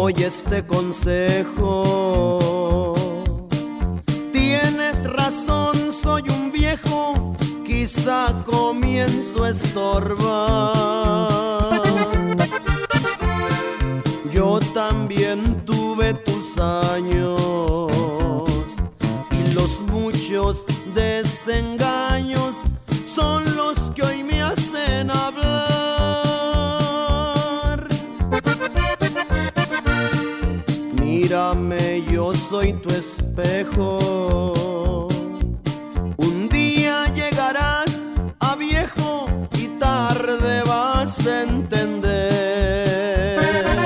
oye este consejo. Tienes razón, soy un viejo, quizá comienzo a estorbar. Yo también tuve tus años y los muchos desengaños son los que hoy me hacen hablar. Mírame, yo soy tu espejo. Un día llegarás a viejo y tarde vas a entender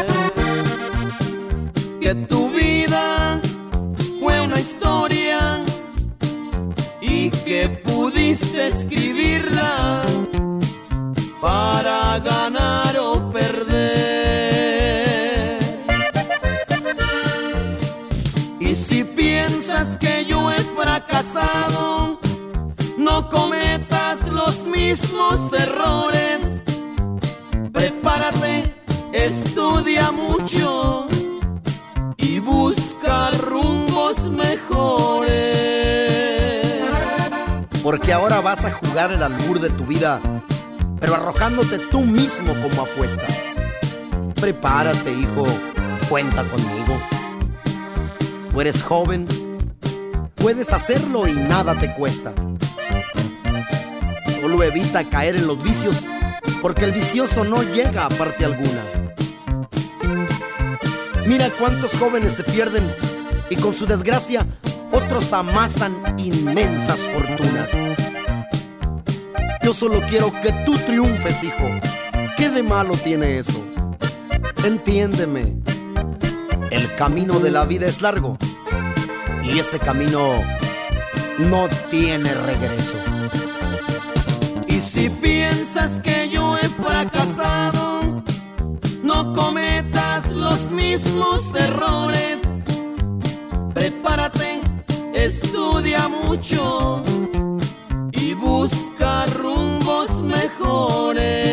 que tu vida fue una historia y que pudiste escribirla para ganar o perder. Y si piensas que yo he fracasado, no cometas los mismos errores. Prepárate, estudia mucho y busca rumbos mejores. Porque ahora vas a jugar el albur de tu vida, pero arrojándote tú mismo como apuesta. Prepárate, hijo, cuenta conmigo. Tú eres joven, puedes hacerlo y nada te cuesta. Solo evita caer en los vicios, porque el vicioso no llega a parte alguna. Mira cuántos jóvenes se pierden y con su desgracia otros amasan inmensas fortunas. Yo solo quiero que tú triunfes, hijo. ¿Qué de malo tiene eso? Entiéndeme. El camino de la vida es largo y ese camino no tiene regreso. Y si piensas que yo he fracasado, no cometas los mismos errores. Prepárate, estudia mucho y busca rumbos mejores.